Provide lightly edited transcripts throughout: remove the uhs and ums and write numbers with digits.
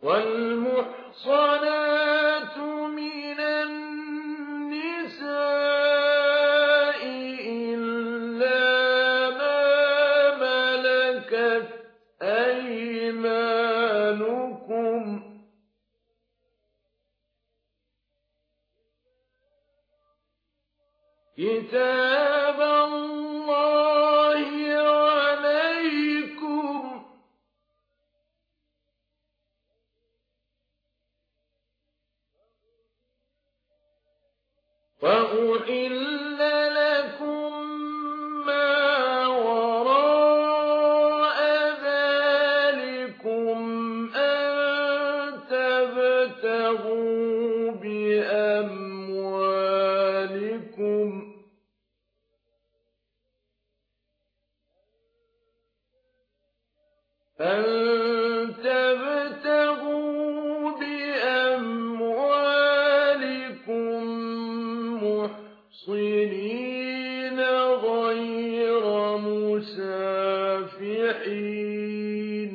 والمحصنات من النساء إلا ما ملكت أيمانكم كتاب الله عليكم وأحل لكم ما وراء ذلكم أن تبتغوا بأموالكم محصنين غير مسافحين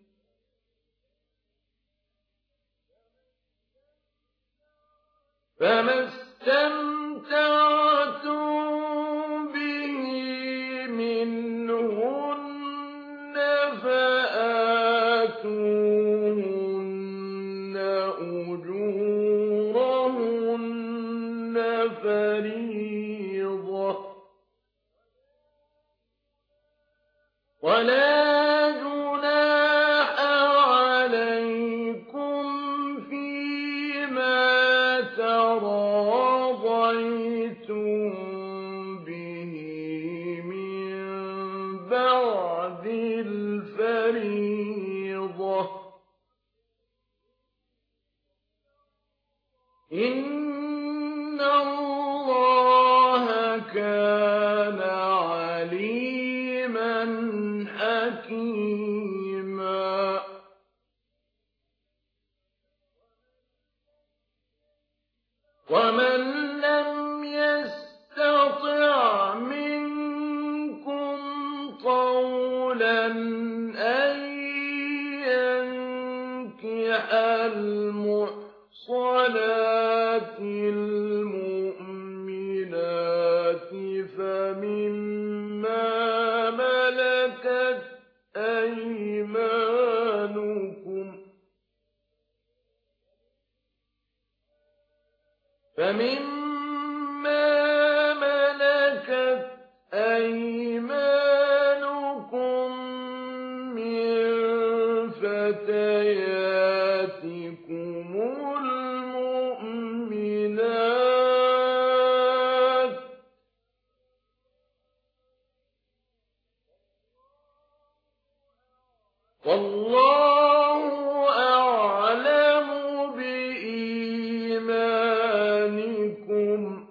فما استمتعتم به منهن فآتوهن أجورهن فريضة ولا جناح عليكم فيما تراضيتم به من بعد الفريضة إن الله كان عليما حكيما ومن لم يستطع منكم طولا أن ينكح المحصنات المؤمنات فمما ملكت أيمانكم من فتياتكم المؤمنات والله أعلم بإيمانكم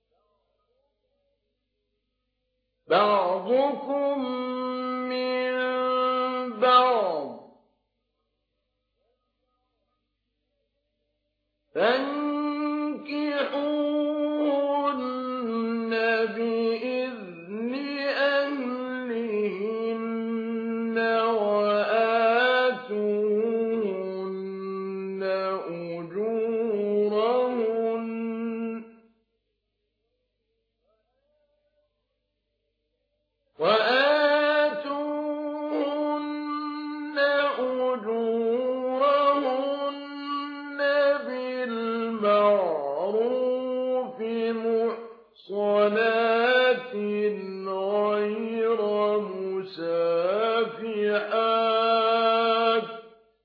بعضكم من بعض فانكحوهن بإذن أهلهن وآتوهن أجورهن بالمعروف محصنات غير مسافحات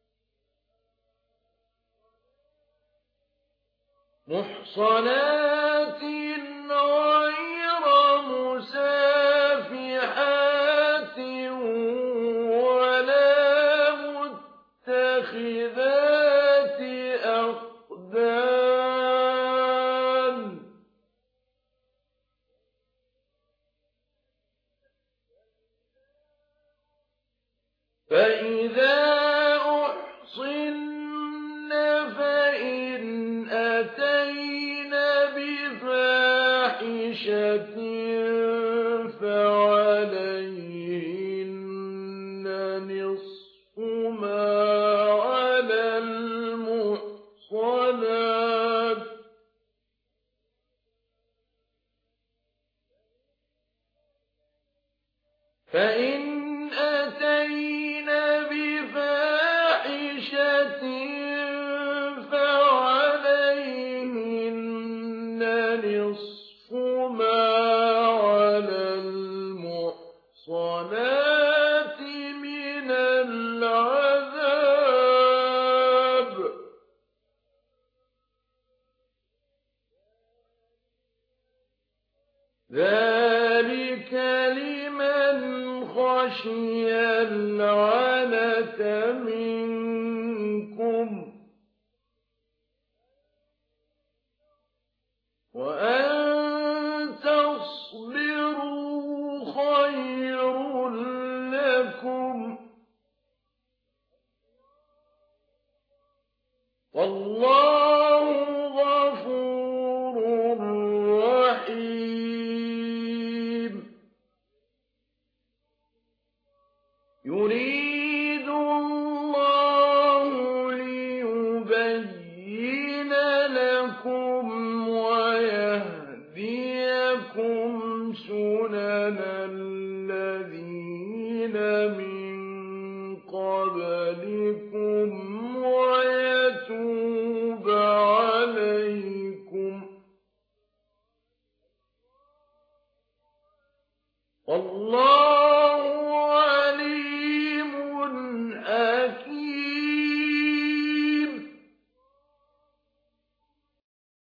ولا متخذات أخدان فإذا أحصن فإن أتين بفاحشة فعليهن نصف ما على ذلك لمن خشي العنة منكم وأن تصبروا خير لكم والله غفور رحيم يريد الله ليبين لكم ويهديكم سنن الذين من قبلكم ويتوب عليكم والله